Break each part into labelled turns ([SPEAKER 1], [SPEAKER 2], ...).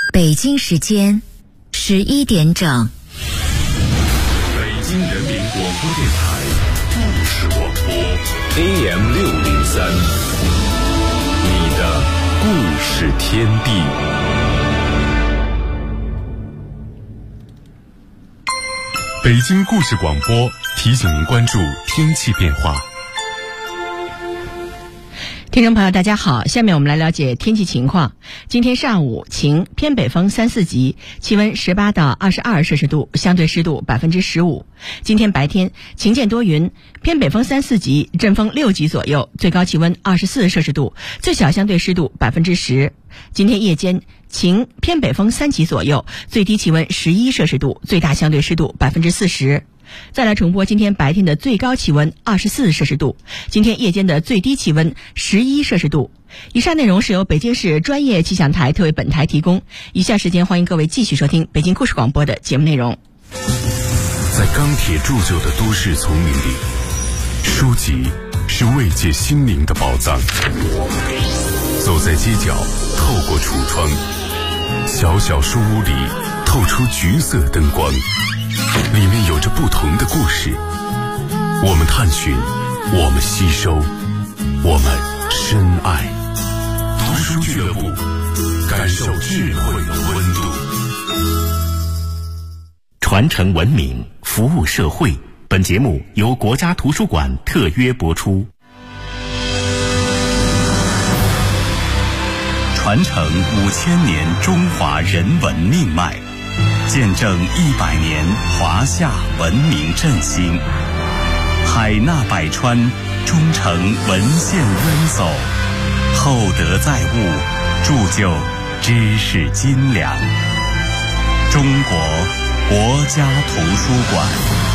[SPEAKER 1] 北京时间11点整。
[SPEAKER 2] 北京人民广播电台故事广播 AM603， 你的故事天地。北京故事广播提醒您关注天气变化。
[SPEAKER 3] 听众朋友大家好，下面我们来了解天气情况。今天上午晴，偏北风3、4级，气温18到22摄氏度，相对湿度15%。今天白天晴间多云，偏北风3、4级，阵风6级左右，最高气温24摄氏度，最小相对湿度10%。今天夜间晴，偏北风3级左右，最低气温11摄氏度，最大相对湿度40%。再来重播今天白天的最高气温24摄氏度，今天夜间的最低气温11摄氏度。以上内容是由北京市专业气象台特为本台提供。以下时间欢迎各位继续收听北京故事广播的节目内容。
[SPEAKER 2] 在钢铁铸就的都市丛林里，书籍是慰藉心灵的宝藏。走在街角，透过橱窗，小小书屋里透出橘色灯光，里面有着不同的故事。我们探寻，我们吸收，我们深爱。读书俱乐部，感受智慧的温度。
[SPEAKER 4] 传承文明，服务社会。本节目由国家图书馆特约播出。传承5000年中华人文命脉，见证100年华夏文明振兴。海纳百川，忠诚文献渊薮，厚德载物，铸就知识斤两。中国国家图书馆。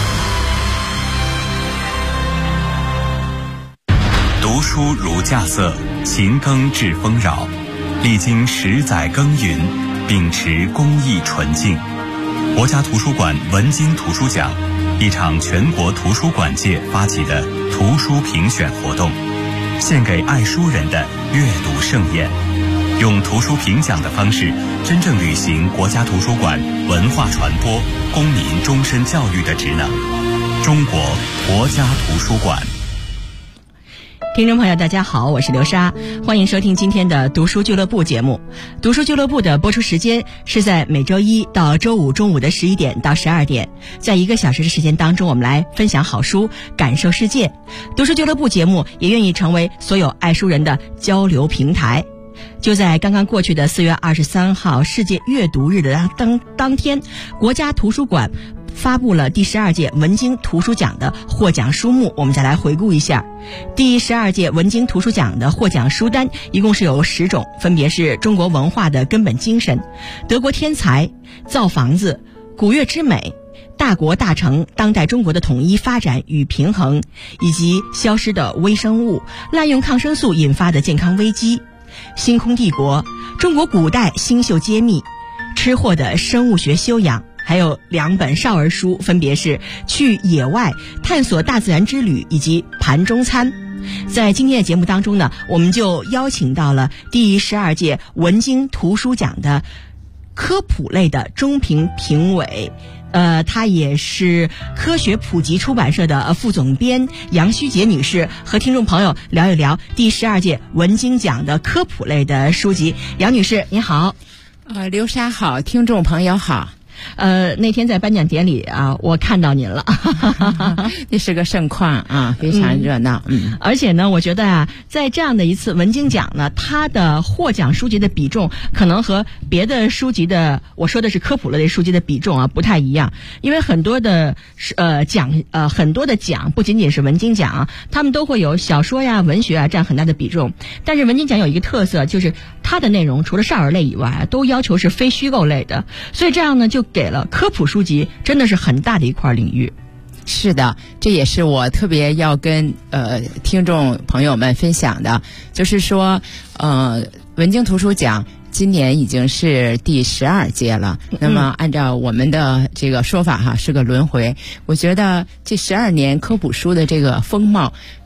[SPEAKER 4] 读书如稼穑，勤耕致丰饶。历经10载耕耘，秉持公益纯净，国家图书馆文津图书奖，一场全国图书馆界发起的图书评选活动，献给爱书人的阅读盛宴，用图书评奖的方式，真正履行国家图书馆文化传播、公民终身教育的职能。中国国家图书馆。
[SPEAKER 3] 听众朋友大家好，我是刘莎，欢迎收听今天的读书俱乐部节目。读书俱乐部的播出时间是在每周一到周五中午的11点到12点，在1个小时的时间当中，我们来分享好书，感受世界。读书俱乐部节目也愿意成为所有爱书人的交流平台。就在刚刚过去的4月23号世界阅读日的当天，国家图书馆发布了第12届文津图书奖的获奖书目，我们再来回顾一下。第12届文津图书奖的获奖书单一共是有10种，分别是中国文化的根本精神、德国天才、造房子、古乐之美、大国大城、当代中国的统一发展与平衡，以及消失的微生物、滥用抗生素引发的健康危机、星空帝国、中国古代星宿揭秘、吃货的生物学修养，还有2本少儿书，分别是去野外探索大自然之旅以及盘中餐。在今天的节目当中呢，我们就邀请到了第12届文津图书奖的科普类的中评评委，他也是科学普及出版社的副总编杨虚杰女士，和听众朋友聊一聊第12届文津奖的科普类的书籍。杨女士您好。
[SPEAKER 5] 刘莎好，听众朋友好。
[SPEAKER 3] 那天在颁奖典礼啊，我看到您了。
[SPEAKER 5] 这是个盛况啊，非常热闹。
[SPEAKER 3] 而且呢，我觉得啊，在这样的一次文津奖呢，它的获奖书籍的比重可能和别的书籍的，我说的是科普类书籍的比重啊，不太一样。因为很多的很多的奖不仅仅是文津奖啊，他们都会有小说呀、文学啊占很大的比重。但是文津奖有一个特色，就是它的内容除了少儿类以外，都要求是非虚构类的，所以这样呢，就给了科普书籍真的是很大的一块领域。
[SPEAKER 5] 是的，这也是我特别要跟听众朋友们分享的，就是说文津图书奖今年已经是第12届了，那么按照我们的这个说法哈，是个轮回。我觉得这12年科普书的这个风貌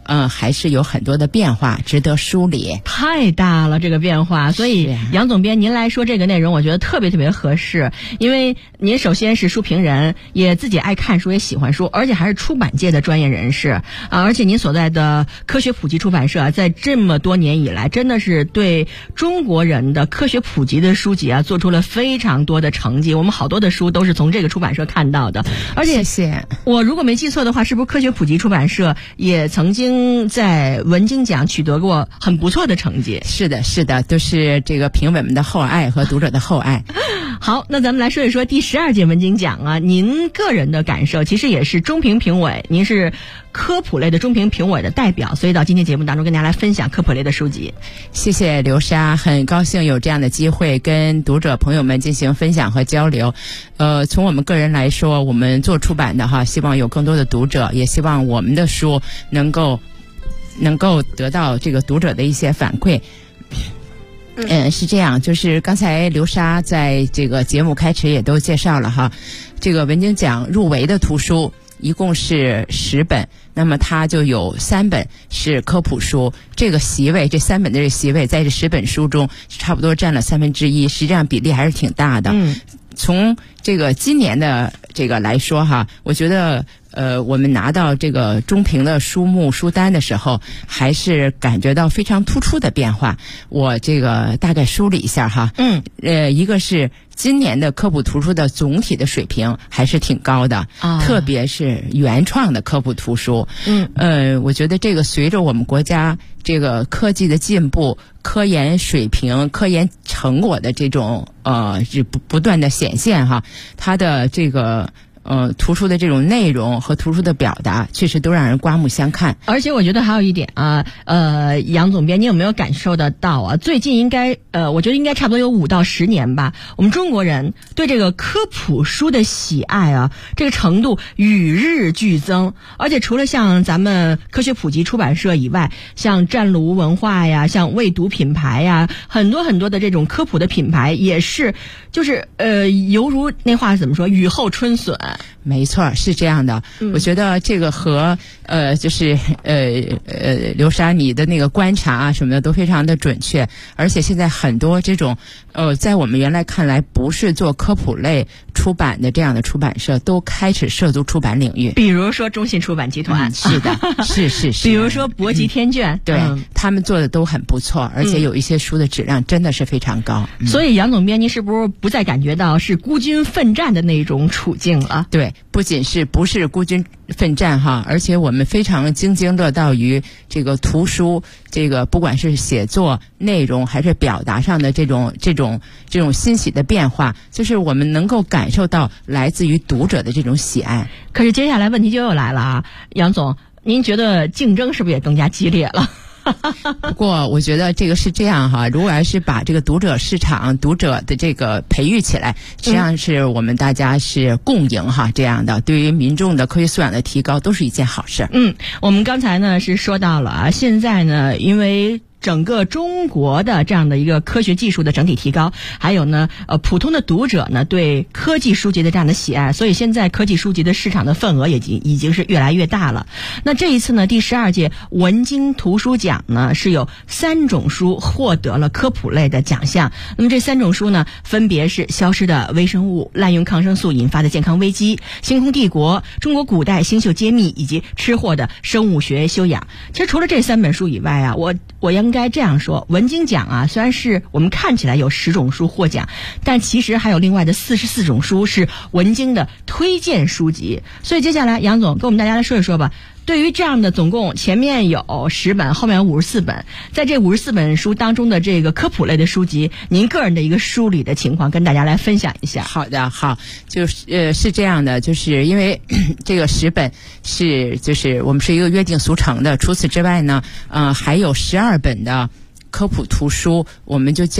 [SPEAKER 5] 还是有很多的变化，值得梳理。
[SPEAKER 3] 太大了这个变化，所以杨总编您来说这个内容，我觉得特别特别合适。因为您首先是书评人，也自己爱看书，也喜欢书，而且还是出版界的专业人士啊。而且您所在的科学普及出版社在这么多年以来，真的是对中国人的科学普及的书籍啊，做出了非常多的成绩。我们好多的书都是从这个出版社看到的。而且
[SPEAKER 5] 谢谢。
[SPEAKER 3] 我如果没记错的话，是不是科学普及出版社也曾经在文津奖取得过很不错的成绩？
[SPEAKER 5] 是的，是的，都是这个评委们的厚爱和读者的厚爱。
[SPEAKER 3] 好，那咱们来说一说第12届文津奖啊，您个人的感受，其实也是中评评委，您是科普类的中评评委的代表，所以到今天节目当中跟大家来分享科普类的书籍。
[SPEAKER 5] 谢谢刘莎，很高兴有这样的机会跟读者朋友们进行分享和交流。从我们个人来说，我们做出版的哈，希望有更多的读者，也希望我们的书能够得到这个读者的一些反馈。是这样，就是刚才刘莎在这个节目开始也都介绍了哈，这个文津奖入围的图书一共是10本，那么它就有3本是科普书，这个席位，这3本的这个席位在这10本书中差不多占了1/3，实际上比例还是挺大的。从这个今年的这个来说哈，我觉得我们拿到这个中评的书目书单的时候，还是感觉到非常突出的变化。我这个大概梳理一下哈。一个是今年的科普图书的总体的水平还是挺高的，特别是原创的科普图书。我觉得这个随着我们国家这个科技的进步，科研水平、科研成果的这种不断的显现哈，它的这个图书的这种内容和图书的表达，确实都让人刮目相看。
[SPEAKER 3] 而且我觉得还有一点啊，杨总编，你有没有感受得到啊？最近应该我觉得应该差不多有5到10年吧，我们中国人对这个科普书的喜爱啊，这个程度与日俱增。而且除了像咱们科学普及出版社以外，像湛卢文化呀，像未读品牌呀，很多很多的这种科普的品牌也是，就是犹如那话怎么说，雨后春笋。
[SPEAKER 5] 没错，是这样的。我觉得这个和就是刘莎你的那个观察啊什么的都非常的准确，而且现在很多这种在我们原来看来不是做科普类出版的这样的出版社，都开始涉足出版领域。
[SPEAKER 3] 比如说中信出版集团，
[SPEAKER 5] 是的，是。
[SPEAKER 3] 比如说博集天卷，
[SPEAKER 5] 对，他们做的都很不错，而且有一些书的质量真的是非常高。
[SPEAKER 3] 所以杨总编，您是不是不再感觉到是孤军奋战的那种处境了？
[SPEAKER 5] 对，不仅是不是孤军奋战哈，而且我们非常津津乐道于这个图书，这个不管是写作内容还是表达上的这种欣喜的变化，就是我们能够感受到来自于读者的这种喜爱。
[SPEAKER 3] 可是接下来问题就又来了啊，杨总，您觉得竞争是不是也更加激烈了？
[SPEAKER 5] 不过我觉得这个是这样哈，如果要是把这个读者市场、读者的这个培育起来，实际上是我们大家是共赢哈，这样的对于民众的科学素养的提高都是一件好事。
[SPEAKER 3] 我们刚才呢是说到了啊，现在呢因为整个中国的这样的一个科学技术的整体提高，还有呢普通的读者呢对科技书籍的这样的喜爱，所以现在科技书籍的市场的份额已经是越来越大了。那这一次呢第12届文津图书奖呢是有3种书获得了科普类的奖项。那么这3种书呢分别是消失的微生物、滥用抗生素引发的健康危机、星空帝国、中国古代星宿揭秘以及吃货的生物学修养。其实除了这3本书以外啊，我应该这样说，文津奖啊，虽然是我们看起来有10种书获奖，但其实还有另外的44种书是文津的推荐书籍。所以接下来杨总跟我们大家来说一说吧，对于这样的总共前面有10本，后面有54本，在这54本书当中的这个科普类的书籍，您个人的一个梳理的情况跟大家来分享一下。
[SPEAKER 5] 好的，好，就是是这样的，就是因为这个10本就是我们是一个约定俗成的，除此之外呢，还有12本的科普图书，我们就叫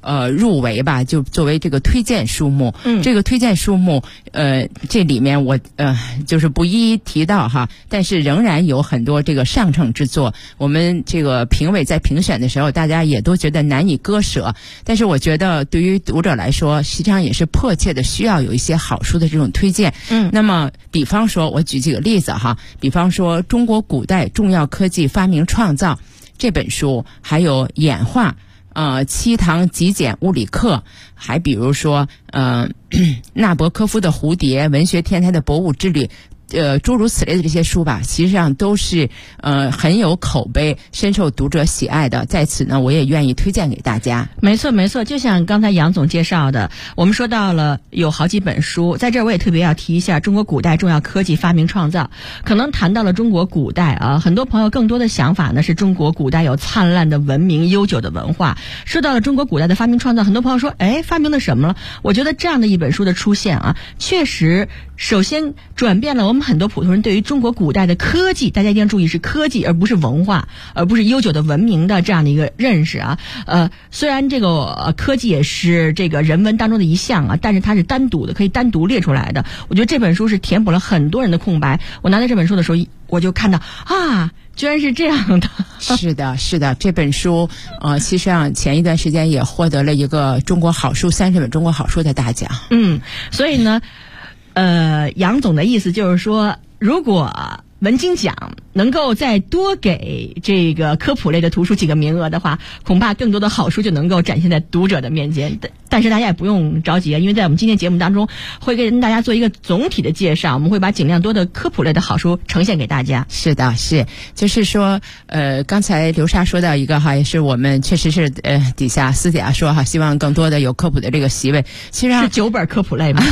[SPEAKER 5] 入围吧，就作为这个推荐书目。这个推荐书目这里面我就是不一一提到哈，但是仍然有很多这个上乘之作。我们这个评委在评选的时候，大家也都觉得难以割舍，但是我觉得对于读者来说，实际上也是迫切的需要有一些好书的这种推荐。那么比方说我举几个例子哈，比方说中国古代重要科技发明创造这本书，还有演化七堂极简物理课，还比如说纳博科夫的蝴蝶，文学天才的博物之旅，诸如此类的这些书吧，实际上都是很有口碑，深受读者喜爱的。在此呢，我也愿意推荐给大家。
[SPEAKER 3] 没错没错，就像刚才杨总介绍的，我们说到了有好几本书，在这儿我也特别要提一下中国古代重要科技发明创造。可能谈到了中国古代啊，很多朋友更多的想法呢是中国古代有灿烂的文明、悠久的文化。说到了中国古代的发明创造，很多朋友说，发明了什么了？我觉得这样的一本书的出现啊，确实首先转变了我们很多普通人对于中国古代的科技，大家一定要注意是科技而不是文化，而不是悠久的文明的这样的一个认识啊。虽然这个科技也是这个人文当中的一项啊，但是它是单独的，可以单独列出来的。我觉得这本书是填补了很多人的空白。我拿到这本书的时候，我就看到居然是这样的。
[SPEAKER 5] 是的，是的，这本书其实上前一段时间也获得了一个中国好书30本中国好书的大奖。
[SPEAKER 3] 所以呢杨总的意思就是说，如果文津奖能够再多给这个科普类的图书几个名额的话，恐怕更多的好书就能够展现在读者的面前。但是大家也不用着急，因为在我们今天节目当中会跟大家做一个总体的介绍，我们会把尽量多的科普类的好书呈现给大家。
[SPEAKER 5] 是的，是，就是说刚才刘莎说到一个哈，也是我们确实是私底下说哈，希望更多的有科普的这个席位。其实
[SPEAKER 3] 是9本科普类吗？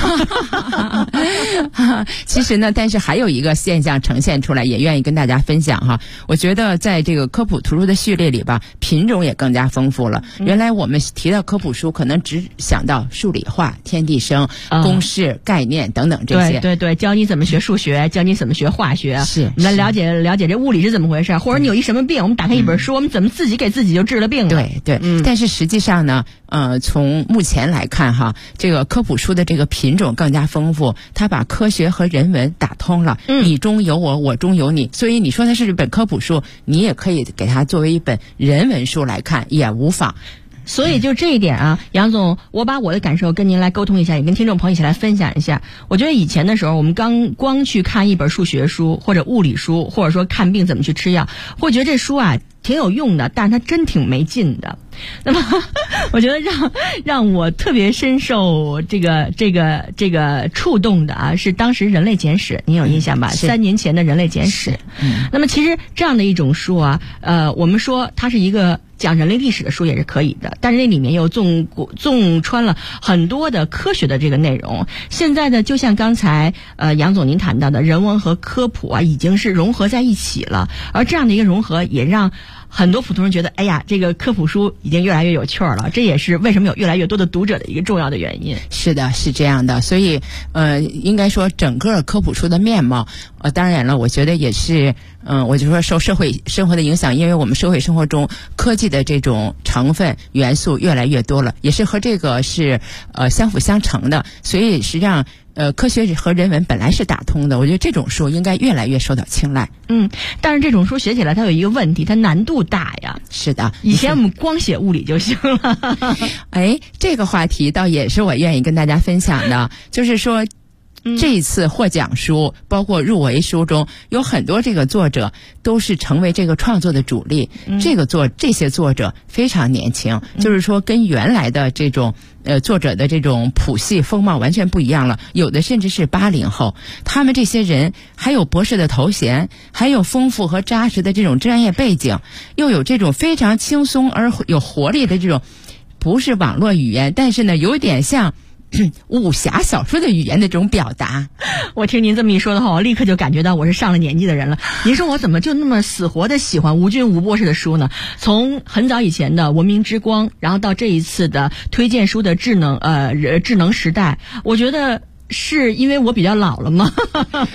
[SPEAKER 5] 其实呢，但是还有一个现象呈现出来，也愿意跟大家分享哈。我觉得在这个科普图书的序列里吧，品种也更加丰富了。原来我们提到科普书，可能只想到数理化、天地生、公式、概念等等这些。
[SPEAKER 3] 对，教你怎么学数学，教你怎么学化学，
[SPEAKER 5] 是
[SPEAKER 3] 我们来了解这物理是怎么回事，或者你有一什么病，我们打开一本书，我们怎么自己给自己就治了病了。
[SPEAKER 5] 对，但是实际上呢，从目前来看哈，这个科普书的这个品种更加丰富，它把科学和人文打通了，你中有我，我中有你，所以你说它是一本科普书，你也可以给它作为一本人文书来看，也无妨。
[SPEAKER 3] 所以就这一点啊，杨总，我把我的感受跟您来沟通一下，也跟听众朋友一起来分享一下。我觉得以前的时候，我们光去看一本数学书或者物理书，或者说看病怎么去吃药，会觉得这书啊挺有用的，但是它真挺没劲的。那么我觉得让我特别深受这个触动的啊，是当时《人类简史》，您有印象吧？3年前的《人类简史》。那么其实这样的一种书啊，我们说它是一个讲人类历史的书也是可以的，但是那里面又纵穿了很多的科学的这个内容。现在呢，就像刚才杨总您谈到的，人文和科普啊已经是融合在一起了，而这样的一个融合也让很多普通人觉得，哎呀，这个科普书已经越来越有趣了。这也是为什么有越来越多的读者的一个重要的原因。
[SPEAKER 5] 是的，是这样的。所以应该说整个科普书的面貌，当然了，我觉得也是我就说受社会生活的影响，因为我们社会生活中科技的这种成分元素越来越多了，也是和这个是相辅相成的。所以实际上科学和人文本来是打通的，我觉得这种书应该越来越受到青睐。
[SPEAKER 3] 但是这种书写起来它有一个问题，它难度大呀。
[SPEAKER 5] 是的，
[SPEAKER 3] 以前我们光写物理就行了。
[SPEAKER 5] 这个话题倒也是我愿意跟大家分享的，就是说这一次获奖书包括入围书中有很多这个作者都是成为这个创作的主力，这些作者非常年轻，就是说跟原来的这种作者的这种谱系风貌完全不一样了，有的甚至是80后，他们这些人还有博士的头衔，还有丰富和扎实的这种专业背景，又有这种非常轻松而有活力的这种不是网络语言，但是呢有点像武侠小说的语言的这种表达。
[SPEAKER 3] 我听您这么一说的话，我立刻就感觉到我是上了年纪的人了。您说我怎么就那么死活的喜欢吴军吴博士的书呢？从很早以前的《文明之光》，然后到这一次的推荐书的智能时代，我觉得是因为我比较老了吗？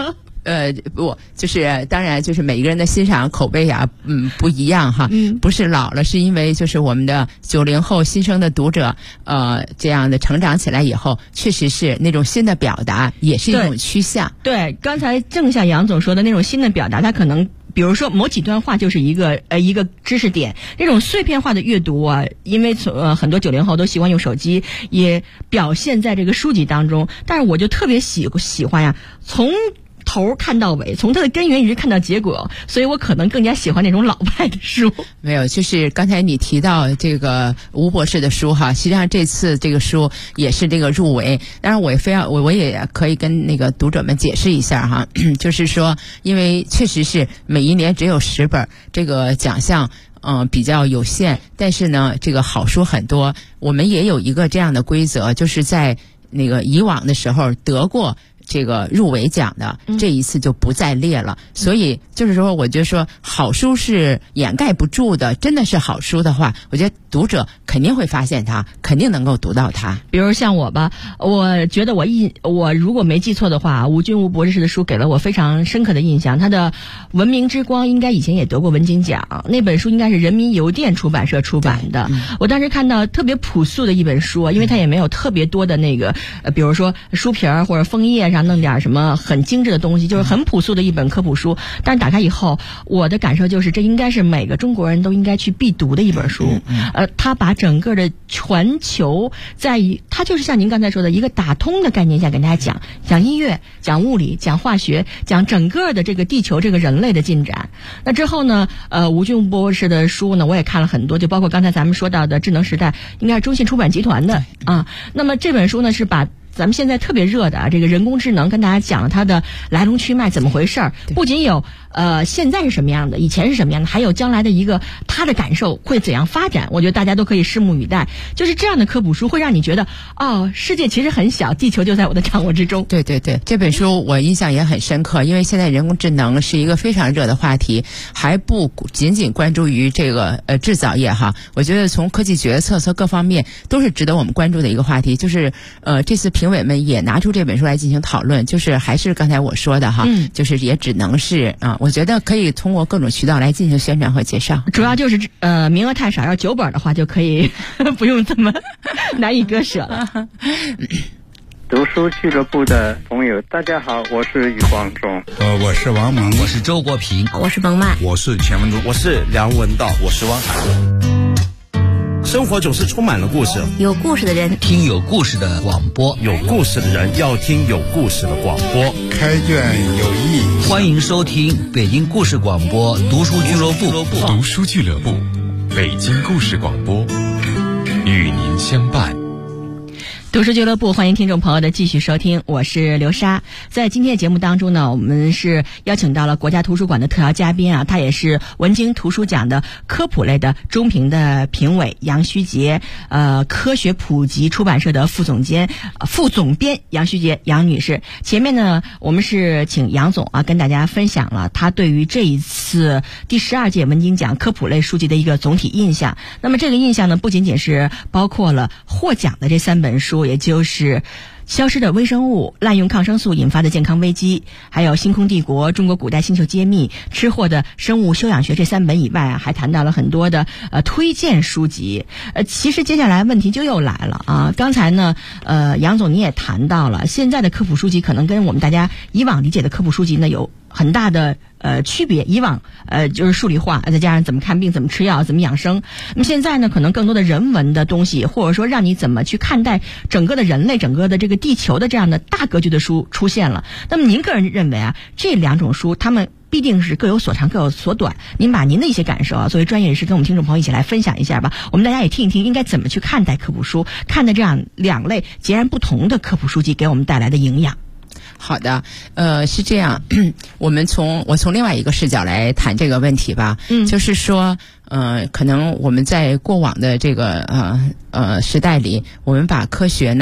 [SPEAKER 5] 不，就是当然就是每一个人的欣赏口碑啊，不一样哈。不是老了，是因为就是我们的90后新生的读者，这样的成长起来以后，确实是那种新的表达也是一种趋向。对，
[SPEAKER 3] 刚才正像杨总说的那种新的表达，它可能比如说某几段话就是一个知识点，这种碎片化的阅读啊，因为很多90后都习惯用手机，也表现在这个书籍当中。但是我就特别喜欢呀，从头看到尾，从它的根源一直看到结果，所以我可能更加喜欢那种老派的书。
[SPEAKER 5] 没有，就是刚才你提到这个吴博士的书哈，实际上这次这个书也是这个入围。当然我也可以跟那个读者们解释一下哈，就是说，因为确实是每一年只有10本，这个奖项比较有限，但是呢，这个好书很多。我们也有一个这样的规则，就是在那个以往的时候得过这个入围奖的，这一次就不再列了。所以就是说，我觉得说好书是掩盖不住的，真的是好书的话，我觉得读者肯定会发现它，肯定能够读到它。
[SPEAKER 3] 比如像我吧，我觉得我如果没记错的话，吴博士的书给了我非常深刻的印象。他的《文明之光》应该以前也得过文津奖，那本书应该是人民邮电出版社出版的。我当时看到特别朴素的一本书，因为它也没有特别多的那个比如说书皮儿或者枫叶上弄点什么很精致的东西，就是很朴素的一本科普书。但是打开以后，我的感受就是这应该是每个中国人都应该去必读的一本书。它把整个的全球它就是像您刚才说的一个打通的概念下跟大家讲音乐、讲物理、讲化学、讲整个的这个地球这个人类的进展。那之后呢，吴博士的书呢，我也看了很多，就包括刚才咱们说到的《智能时代》，应该是中信出版集团的啊。那么这本书呢，是把咱们现在特别热的这个人工智能跟大家讲了它的来龙去脉怎么回事儿，不仅有现在是什么样的，以前是什么样的，还有将来的一个它的感受会怎样发展。我觉得大家都可以拭目以待。就是这样的科普书会让你觉得世界其实很小，地球就在我的掌握之中。
[SPEAKER 5] 对对对，这本书我印象也很深刻，因为现在人工智能是一个非常热的话题，还不仅仅关注于这个制造业哈。我觉得从科技决策和各方面都是值得我们关注的一个话题。就是这次评委们也拿出这本书来进行讨论，就是还是刚才我说的哈，就是也只能是我觉得可以通过各种渠道来进行宣传和介绍。
[SPEAKER 3] 主要就是名额太少，要9本的话就可以不用这么难以割舍了。
[SPEAKER 6] 读书俱乐部的朋友大家好，我是余光中，
[SPEAKER 7] 我是王蒙，
[SPEAKER 8] 我是周国平，
[SPEAKER 1] 我是彭曼，
[SPEAKER 7] 我是钱文忠，
[SPEAKER 9] 我是梁文道，我是汪涵。生活总是充满了故事，
[SPEAKER 1] 有故事的人
[SPEAKER 8] 听有故事的广播，
[SPEAKER 9] 有故事的人要听有故事的广播。
[SPEAKER 7] 开卷有益，
[SPEAKER 8] 欢迎收听北京故事广播读书俱乐部。
[SPEAKER 2] 读书俱乐部，北京故事广播，与您相伴。
[SPEAKER 3] 读书俱乐部，欢迎听众朋友的继续收听，我是刘莎。在今天的节目当中呢，我们是邀请到了国家图书馆的特邀嘉宾他也是文津图书奖的科普类的中评的评委杨虚杰，科学普及出版社的副总编杨虚杰杨女士。前面呢，我们是请杨总跟大家分享了他对于这一次第12届文津奖科普类书籍的一个总体印象。那么这个印象呢，不仅仅是包括了获奖的这3本书，也就是消失的微生物、滥用抗生素引发的健康危机，还有星空帝国、中国古代星球揭秘、吃货的生物修养学这3本以外还谈到了很多的推荐书籍。其实接下来问题就又来了刚才呢杨总你也谈到了，现在的科普书籍可能跟我们大家以往理解的科普书籍呢有很大的区别。以往就是数理化，再加上怎么看病、怎么吃药、怎么养生。那么现在呢，可能更多的人文的东西，或者说让你怎么去看待整个的人类、整个的这个地球的这样的大格局的书出现了。那么您个人认为这2种书它们必定是各有所长各有所短，您把您的一些感受作为专业人士跟我们听众朋友一起来分享一下吧。我们大家也听一听应该怎么去看待科普书，看待这样2类截然不同的科普书籍给我们带来的营养。
[SPEAKER 5] 好的，是这样，我从另外一个视角来谈这个问题吧。就是说，可能我们在过往的这个时代里，我们把科学呢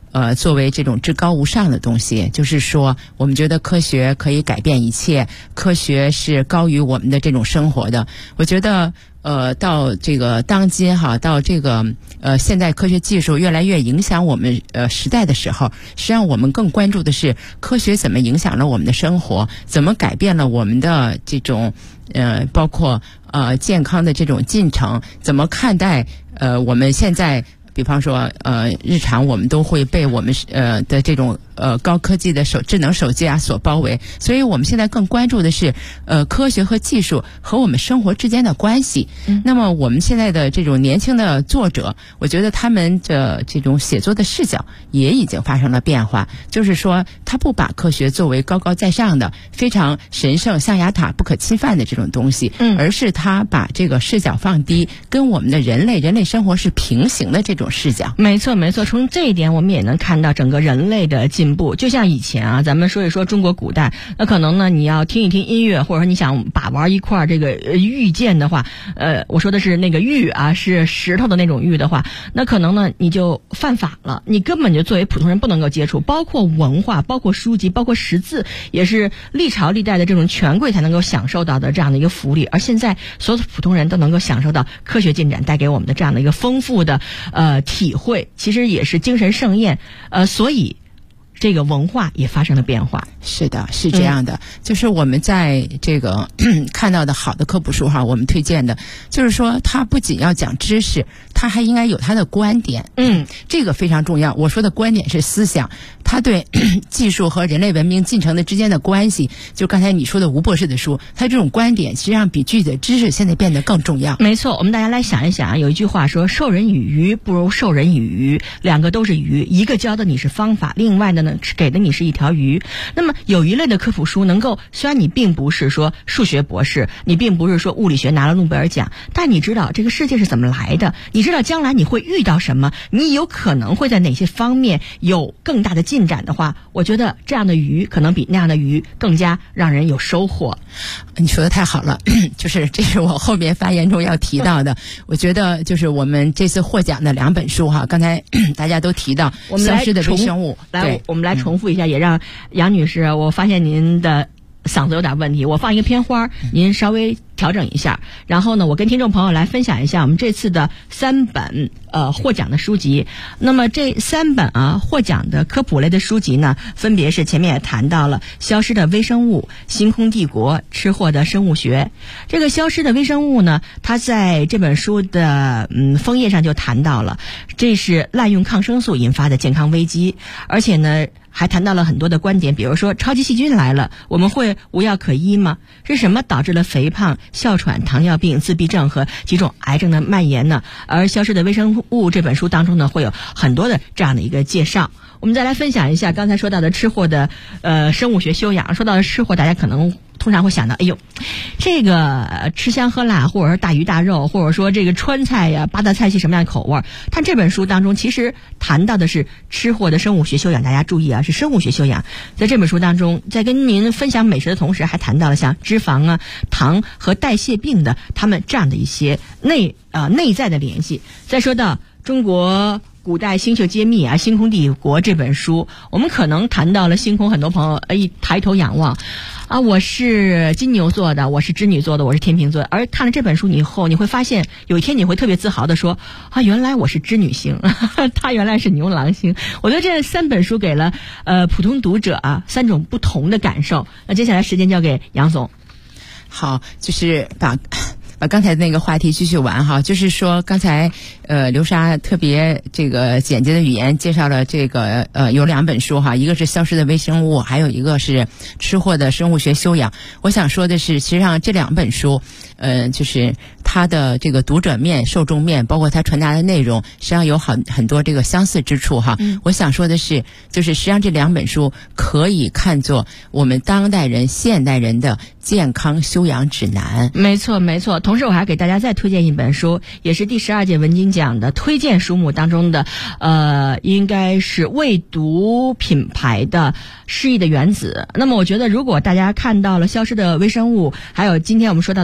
[SPEAKER 5] 作为这种至高无上的东西，就是说我们觉得科学可以改变一切，科学是高于我们的这种生活的。我觉得到这个当今哈，到这个现代科学技术越来越影响我们时代的时候，实际上我们更关注的是科学怎么影响了我们的生活，怎么改变了我们的这种包括健康的这种进程，怎么看待我们现在比方说日常我们都会被我们的这种高科技的智能手机啊所包围，所以我们现在更关注的是科学和技术和我们生活之间的关系。那么我们现在的这种年轻的作者，我觉得他们的这种写作的视角也已经发生了变化，就是说他不把科学作为高高在上的非常神圣象牙塔不可侵犯的这种东西，而是他把这个视角放低，跟我们的人类生活是平行的这种视角。
[SPEAKER 3] 没错没错，从这一点我们也能看到整个人类的进步。就像以前啊，咱们说一说中国古代，那可能呢你要听一听音乐，或者说你想把玩一块这个玉剑的话，我说的是那个玉啊，是石头的那种玉的话，那可能呢你就犯法了，你根本就作为普通人不能够接触，包括文化，包括书籍，包括识字，也是历朝历代的这种权贵才能够享受到的这样的一个福利。而现在所有的普通人都能够享受到科学进展带给我们的这样的一个丰富的体会，其实也是精神盛宴。所以这个文化也发生了变化。
[SPEAKER 5] 是的，是这样的，就是我们在这个看到的好的科普书哈，我们推荐的就是说它不仅要讲知识，它还应该有它的观点。这个非常重要。我说的观点是思想，它对技术和人类文明进程的之间的关系，就刚才你说的吴博士的书，它这种观点实际上比具体的知识现在变得更重要。
[SPEAKER 3] 没错，我们大家来想一想，有一句话说授人以鱼不如授人以渔，两个都是鱼，一个教的你是方法，另外的呢给的你是一条鱼。那么有一类的科普书能够，虽然你并不是说数学博士，你并不是说物理学拿了诺贝尔奖，但你知道这个世界是怎么来的，你知道将来你会遇到什么，你有可能会在哪些方面有更大的进展的话，我觉得这样的鱼可能比那样的鱼更加让人有收获。
[SPEAKER 5] 你说的太好了，就是这是我后面发言中要提到的。我觉得就是我们这次获奖的2本书哈，刚才大家都提到消失的微生物。
[SPEAKER 3] 我们来重复一下，也让杨女士，我发现您的嗓子有点问题，我放一个片花，您稍微调整一下。然后呢，我跟听众朋友来分享一下我们这次的3本获奖的书籍。那么这3本获奖的科普类的书籍呢，分别是前面也谈到了消失的微生物、星空帝国、吃货的生物学。这个消失的微生物呢，它在这本书的封页上就谈到了，这是滥用抗生素引发的健康危机，而且呢还谈到了很多的观点，比如说超级细菌来了，我们会无药可医吗？是什么导致了肥胖、哮喘、糖尿病、自闭症和几种癌症的蔓延呢？而消失的微生物这本书当中呢，会有很多的这样的一个介绍。我们再来分享一下刚才说到的吃货的生物学修养。说到吃货，大家可能通常会想到，哎呦，这个吃香喝辣，或者说大鱼大肉，或者说这个川菜呀、八大菜系什么样的口味。但这本书当中其实谈到的是吃货的生物学修养，大家注意啊，是生物学修养。在这本书当中，在跟您分享美食的同时，还谈到了像脂肪啊、糖和代谢病的他们这样的一些内在的联系。再说到中国古代星宿揭秘啊，《星空帝国》这本书，我们可能谈到了星空，很多朋友一抬头仰望啊，我是金牛座的，我是织女座的，我是天秤座的。而看了这本书以后，你会发现有一天你会特别自豪的说啊，原来我是织女星，他原来是牛郎星。我觉得这3本书给了普通读者3种不同的感受。那接下来时间交给杨总。
[SPEAKER 5] 好，就是把刚才那个话题继续完哈，就是说刚才刘莎特别这个简洁的语言介绍了这个有2本书哈，一个是消失的微生物，还有一个是吃货的生物学修养。我想说的是，实际上这2本书就是它的这个读者面、受众面，包括它传达的内容，实际上有很多这个相似之处哈。我想说的是，就是实际上这2本书可以看作我们当代人、现代人的健康修养指南。
[SPEAKER 3] 没错没错。同时我还给大家再推荐一本书，也是第12届文津奖的推荐书目当中的应该是未读品牌的诗意的原子。那么我觉得如果大家看到了消失的微生物，还有今天我们说到的吃货的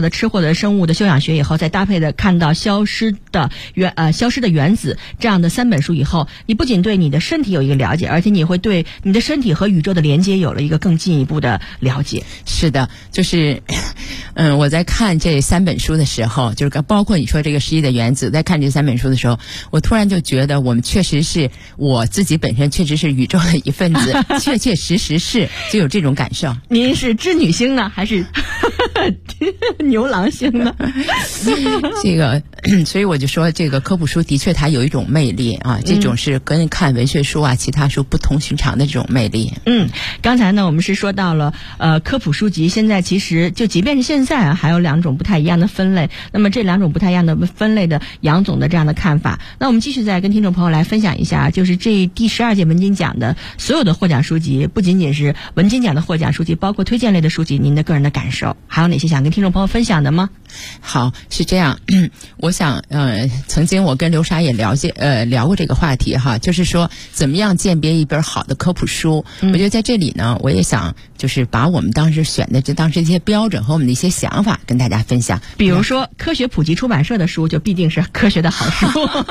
[SPEAKER 3] 的生物的修养学以后，再搭配的看到消失的原子这样的3本书以后，你不仅对你的身体有一个了解，而且你会对你的身体和宇宙的连接有了一个更进一步的了解。
[SPEAKER 5] 是的，就是我在看这3本书的时候，就是包括你说这个11的原子，在看这3本书的时候，我突然就觉得我们确实是，我自己本身确实是宇宙的一份子，确确实实是就有这种感受。
[SPEAKER 3] 您是织女星呢，还是牛郎星呢？
[SPEAKER 5] 这个，所以我就说，这个科普书的确它有一种魅力啊，这种是跟看文学书啊、其他书不同寻常的这种魅力。
[SPEAKER 3] 刚才呢，我们是说到了科普书籍，现在其实就即便是现在还有2种不太一样的分类。那么这2种不太一样的分类的杨总的这样的看法，那我们继续再跟听众朋友来分享一下，就是这第12届文津奖的所有的获奖书籍，不仅仅是文津奖的获奖书籍，包括推荐类的书籍，您的个人的感受，还有哪些想跟听众朋友分享的吗？
[SPEAKER 5] 好，是这样，我想曾经我跟刘莎也聊过这个话题哈，就是说怎么样鉴别一本好的科普书。我觉得在这里呢，我也想就是把我们当时选的当时一些标准和我们的一些想法跟大家分享。
[SPEAKER 3] 比如说科学普及出版社的书就必定是科学的好书。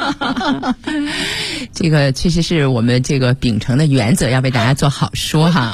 [SPEAKER 5] 这个确实是我们这个秉承的原则，要为大家做好书哈。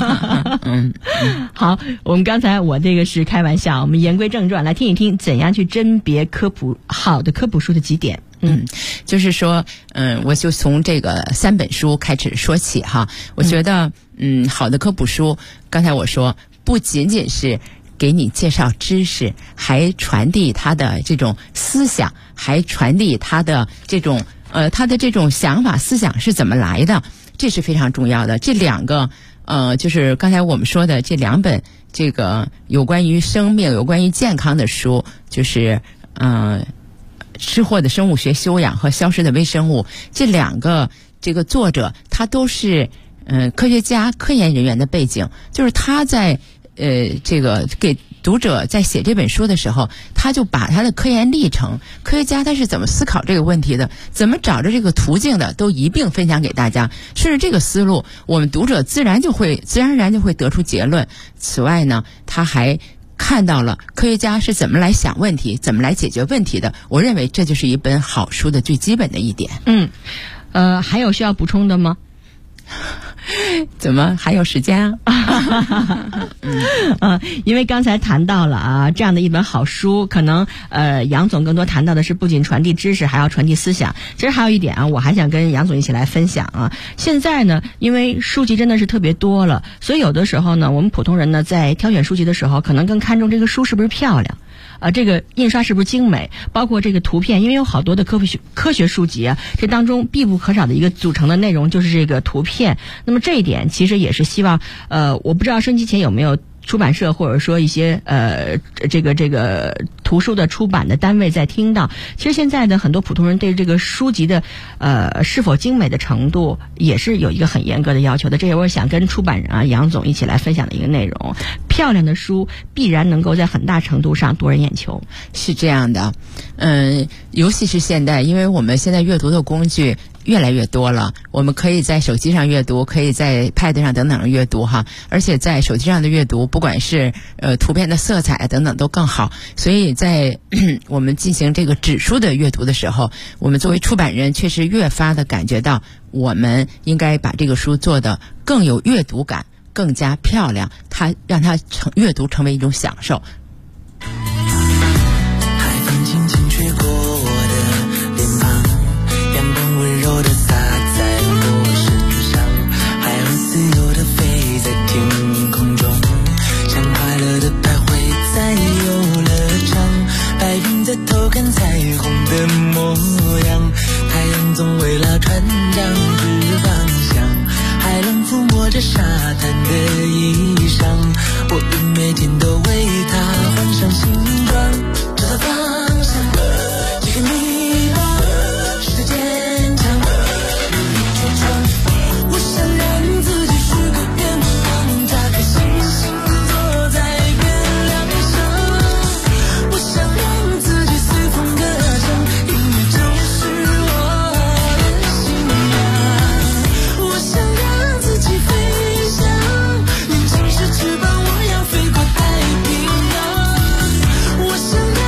[SPEAKER 3] 好，我们刚才我这个是开玩笑，我们言归正传，来听一听怎样去甄别好的科普书的几点。
[SPEAKER 5] 就是说，我就从这个3本书开始说起哈。我觉得，好的科普书，刚才我说，不仅仅是给你介绍知识，还传递他的这种思想，还传递他的这种想法、思想是怎么来的，这是非常重要的。这2个，就是刚才我们说的这2本，这个有关于生命、有关于健康的书，就是吃货的生物学修养和消失的微生物，这2个这个作者他都是科学家、科研人员的背景，就是他在这个给读者在写这本书的时候，他就把他的科研历程、科学家他是怎么思考这个问题的，怎么找着这个途径的，都一并分享给大家。顺着这个思路，我们读者自然而然就会得出结论。此外呢，他还看到了科学家是怎么来想问题，怎么来解决问题的。我认为这就是一本好书的最基本的一点。
[SPEAKER 3] 还有需要补充的吗？
[SPEAKER 5] 怎么还有时间
[SPEAKER 3] 因为刚才谈到了这样的一本好书，可能杨总更多谈到的是不仅传递知识，还要传递思想。其实还有一点我还想跟杨总一起来分享现在呢，因为书籍真的是特别多了，所以有的时候呢，我们普通人呢在挑选书籍的时候，可能更看重这个书是不是漂亮。这个印刷是不是精美，包括这个图片，因为有好多的科学书籍这当中必不可少的一个组成的内容就是这个图片。那么这一点其实也是希望我不知道收音机前有没有出版社或者说一些这个图书的出版的单位在听到。其实现在的很多普通人对这个书籍的是否精美的程度也是有一个很严格的要求的，这也我想跟出版人杨总一起来分享的一个内容。漂亮的书必然能够在很大程度上夺人眼球。
[SPEAKER 5] 是这样的，尤其是现在，因为我们现在阅读的工具越来越多了，我们可以在手机上阅读，可以在 Pad 上等等阅读哈，而且在手机上的阅读，不管是图片的色彩等等都更好。所以在我们进行这个纸书的阅读的时候，我们作为出版人确实越发的感觉到，我们应该把这个书做得更有阅读感，更加漂亮，让它阅读成为一种享受。
[SPEAKER 10] 海风轻轻吹过我的脸庞，阳光温柔地洒在我身上，海鸥自由地飞在天空中，像快乐的徘徊在游乐场，白云在偷看彩虹的模样，太阳总为了船长指方向，海浪抚摸着沙滩的衣裳，我愿每天都为它换上新装，找到方向，这个迷茫是坚强，努力去闯。我想让自己许个愿望，扎颗星星坐在月亮上，我想让自己随风歌唱，音乐就是我的信仰。我想让自己飞翔，年轻时翅膀我要飞过太平洋。我想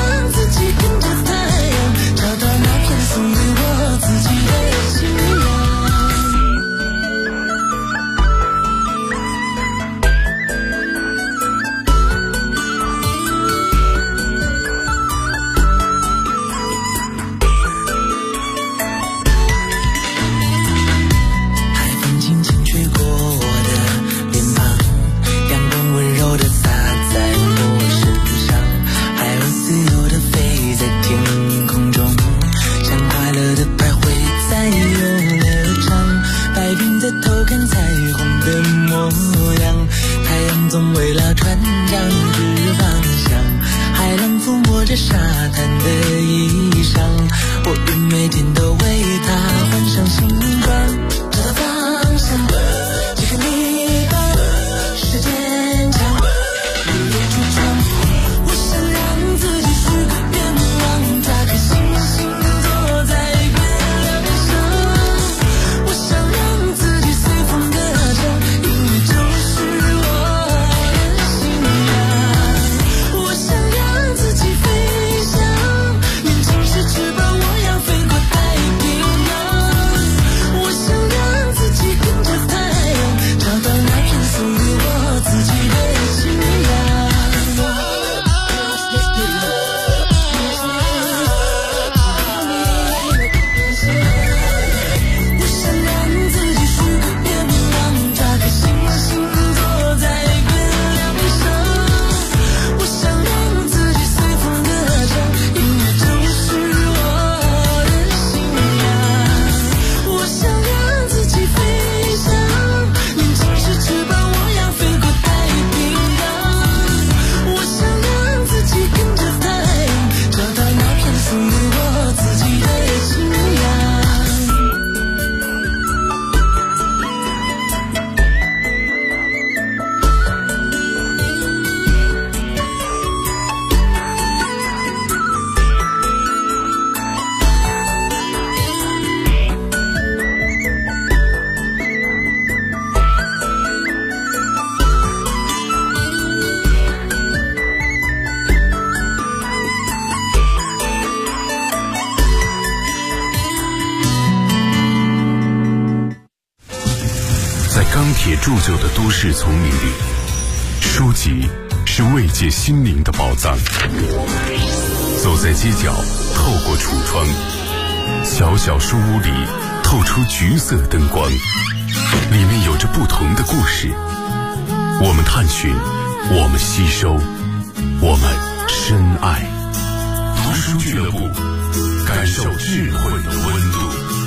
[SPEAKER 2] 铁铸就的都市丛林里，书籍是慰藉心灵的宝藏。走在街角，透过橱窗，小小书屋里透出橘色灯光，里面有着不同的故事。我们探寻，我们吸收，我们深爱。读书俱乐部，感受智慧的温度。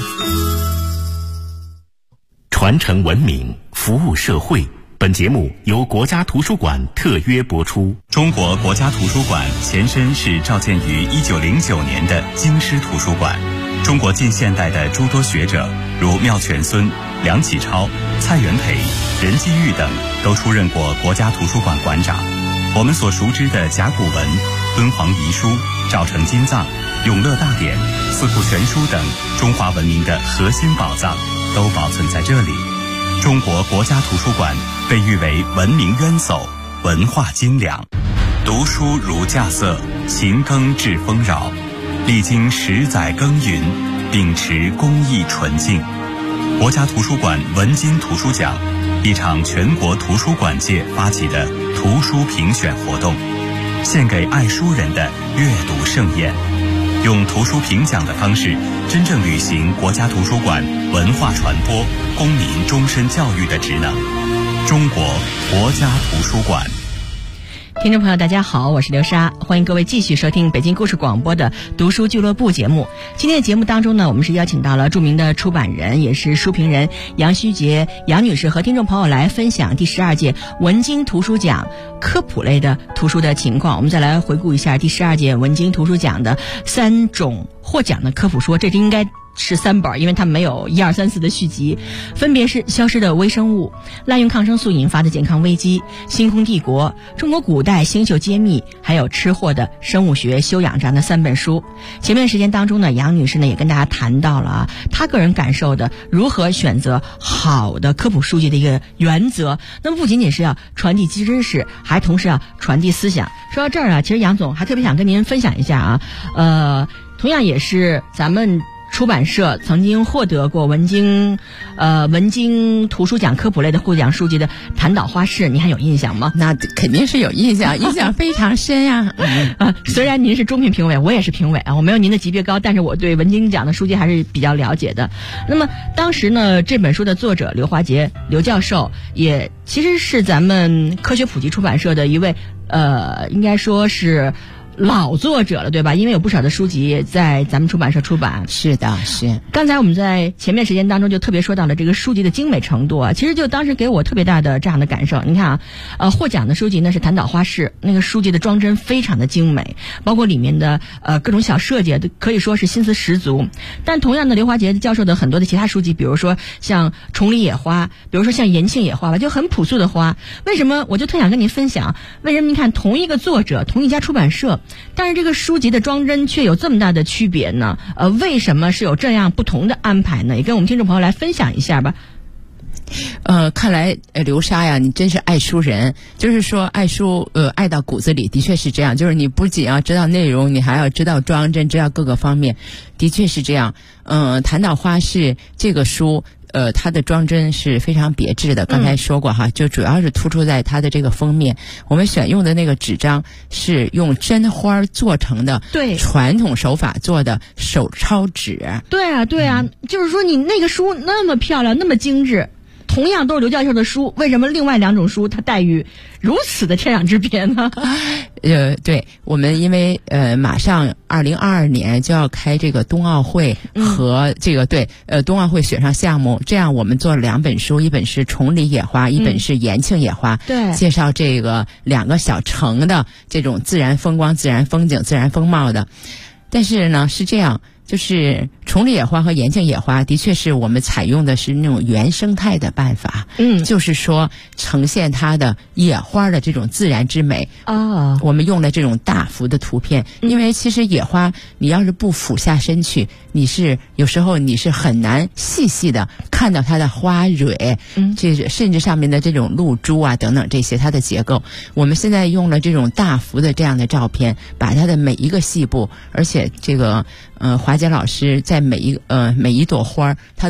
[SPEAKER 11] 传承文明，服务社会。本节目由国家图书馆特约播出。
[SPEAKER 4] 中国国家图书馆前身是召建于1909年的京师图书馆。中国近现代的诸多学者，如妙泉孙、梁启超、蔡元培、任继玉等，都出任过国家图书馆馆长。我们所熟知的甲骨文、敦煌遗书、赵城金藏、永乐大典、四库全书等中华文明的核心宝藏，都保存在这里。中国国家图书馆被誉为文明渊薮，文化精良。读书如稼穑，勤耕致丰饶。历经10载耕耘，秉持公益纯净。国家图书馆文津图书奖，一场全国图书馆界发起的图书评选活动，献给爱书人的阅读盛宴。用图书评奖的方式，真正履行国家图书馆文化传播、公民终身教育的职能。中国国家图书馆。
[SPEAKER 3] 听众朋友大家好，我是刘莎，欢迎各位继续收听北京故事广播的读书俱乐部节目。今天的节目当中呢，我们是邀请到了著名的出版人，也是书评人杨虚杰杨女士，和听众朋友来分享第12届文津图书奖科普类的图书的情况。我们再来回顾一下第12届文津图书奖的3种获奖的科普书，这应该是3本，因为它没有1、2、3、4的续集，分别是消失的微生物、滥用抗生素引发的健康危机、星空帝国、中国古代星宿揭秘，还有吃货的生物学修养这样的3本书。前面时间当中呢，杨女士呢也跟大家谈到了她个人感受的如何选择好的科普书籍的一个原则。那么不仅仅是要传递知识，还同时要传递思想。说到这儿啊，其实杨总还特别想跟您分享一下啊，同样也是咱们出版社曾经获得过文津图书奖科普类的获奖书籍的《檀岛花市》，你还有印象吗？
[SPEAKER 5] 那肯定是有印象，印象非常深呀。
[SPEAKER 3] 虽然您是中评评委，我也是评委啊，我没有您的级别高，但是我对文津奖的书籍还是比较了解的。那么当时呢，这本书的作者刘华杰刘教授也其实是咱们科学普及出版社的一位应该说是老作者了，对吧？因为有不少的书籍在咱们出版社出版。
[SPEAKER 5] 是的，是。
[SPEAKER 3] 刚才我们在前面时间当中就特别说到了这个书籍的精美程度啊，其实就当时给我特别大的这样的感受。你看获奖的书籍呢是《檀岛花市》，那个书籍的装帧非常的精美，包括里面的各种小设计都可以说是心思十足。但同样的，刘华杰教授的很多的其他书籍，比如说像《崇礼野花》，比如说像《延庆野花》吧，就很朴素的花。为什么我就特想跟您分享？为什么您看同一个作者，同一家出版社，但是这个书籍的装帧却有这么大的区别呢？为什么是有这样不同的安排呢？也跟我们听众朋友来分享一下吧。
[SPEAKER 5] 看来刘莎呀，你真是爱书人，就是说爱书爱到骨子里，的确是这样。就是你不仅要知道内容，你还要知道装帧，知道各个方面，的确是这样。檀岛花市这个书。它的装帧是非常别致的，刚才说过哈，就主要是突出在它的这个封面。我们选用的那个纸张是用真花做成的，
[SPEAKER 3] 对，
[SPEAKER 5] 传统手法做的手抄纸。
[SPEAKER 3] 对啊，对啊，就是说你那个书那么漂亮，那么精致。同样都是刘教授的书，为什么另外2种书它待遇如此的天壤之别呢？
[SPEAKER 5] 对，我们因为马上2022年就要开这个冬奥会和这个冬奥会雪上项目，这样我们做了2本书，一本是《崇礼野花》，一本是《延庆野花》，
[SPEAKER 3] 对，
[SPEAKER 5] 介绍这个2个小城的这种自然风光、自然风景、自然风貌的。但是呢，是这样。就是崇礼野花和延庆野花的确是我们采用的是那种原生态的办法，就是说呈现它的野花的这种自然之美。我们用了这种大幅的图片，因为其实野花你要是不俯下身去，有时候你是很难细细的看到它的花蕊，甚至上面的这种露珠啊等等这些它的结构。我们现在用了这种大幅的这样的照片，把它的每一个细部，而且这个华杰老师在每一朵花他都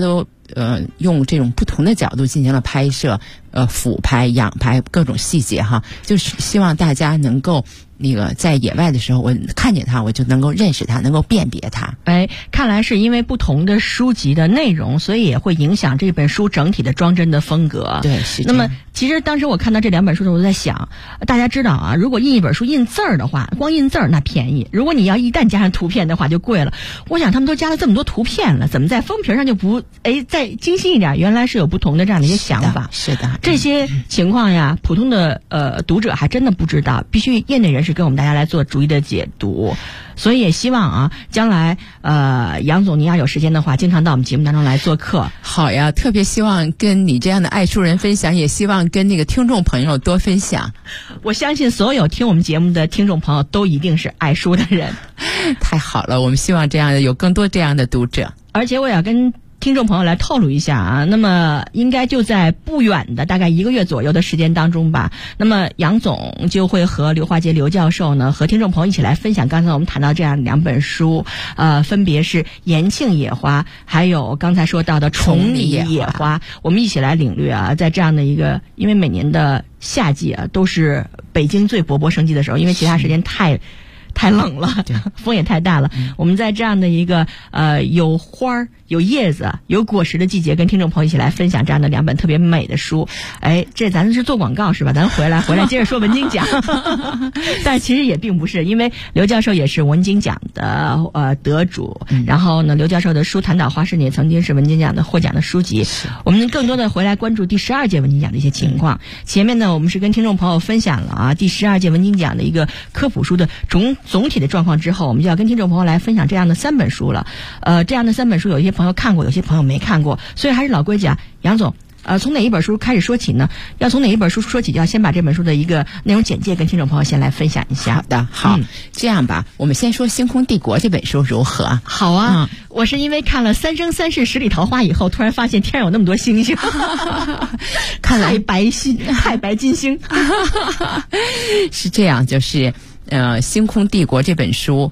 [SPEAKER 5] 用这种不同的角度进行了拍摄，俯拍、仰拍各种细节哈，就是希望大家能够那个在野外的时候，我看见它，我就能够认识它，能够辨别它。
[SPEAKER 3] 哎，看来是因为不同的书籍的内容，所以也会影响这本书整体的装帧的风格。
[SPEAKER 5] 对，是这
[SPEAKER 3] 样。那
[SPEAKER 5] 么，
[SPEAKER 3] 其实当时我看到这2本书的时候，我在想，大家知道啊，如果印一本书印字儿的话，光印字儿那便宜；如果你要一旦加上图片的话，就贵了。我想他们都加了这么多图片了，怎么在封皮上就不再精细一点？原来是有不同的这样的一些想法。
[SPEAKER 5] 是的，
[SPEAKER 3] 这些情况呀，普通的读者还真的不知道，必须业内人士跟我们大家来做逐一的解读。所以也希望啊，将来杨总，你要有时间的话，经常到我们节目当中来做客。
[SPEAKER 5] 好呀，特别希望跟你这样的爱书人分享，也希望跟那个听众朋友多分享。
[SPEAKER 3] 我相信所有听我们节目的听众朋友都一定是爱书的人。
[SPEAKER 5] 太好了，我们希望这样的有更多这样的读者。
[SPEAKER 3] 而且我要跟听众朋友来透露一下啊，那么应该就在不远的大概1个月左右的时间当中吧，那么杨总就会和刘华杰刘教授呢，和听众朋友一起来分享刚才我们谈到这样2本书，分别是《延庆野花》还有刚才说到的《崇礼野花》，我们一起来领略啊，在这样的一个，因为每年的夏季啊都是北京最勃勃生机的时候，因为其他时间太冷了，风也太大了。我们在这样的一个有花儿、有叶子、有果实的季节，跟听众朋友一起来分享这样的2本特别美的书。哎，这咱是做广告是吧？咱回来接着说文津奖。但其实也并不是，因为刘教授也是文津奖的得主。然后呢，刘教授的书《谈岛花事》也曾经是文津奖的获奖的书籍。我们更多的回来关注第12届文津奖的一些情况。前面呢，我们是跟听众朋友分享了啊第12届文津奖的一个科普书的总体的状况之后，我们就要跟听众朋友来分享这样的3本书了。这样的3本书，有一些朋友看过，有些朋友没看过，所以还是老规矩啊，杨总，从哪一本书开始说起呢？要从哪一本书说起，就要先把这本书的一个内容简介跟听众朋友先来分享一下。
[SPEAKER 5] 好的，好，这样吧，我们先说《星空帝国》这本书如何？
[SPEAKER 3] 好啊，我是因为看了《三生三世十里桃花》以后，突然发现天上有那么多星星，
[SPEAKER 5] 看来
[SPEAKER 3] 太白金星，
[SPEAKER 5] 是这样，就是。《星空帝国》这本书，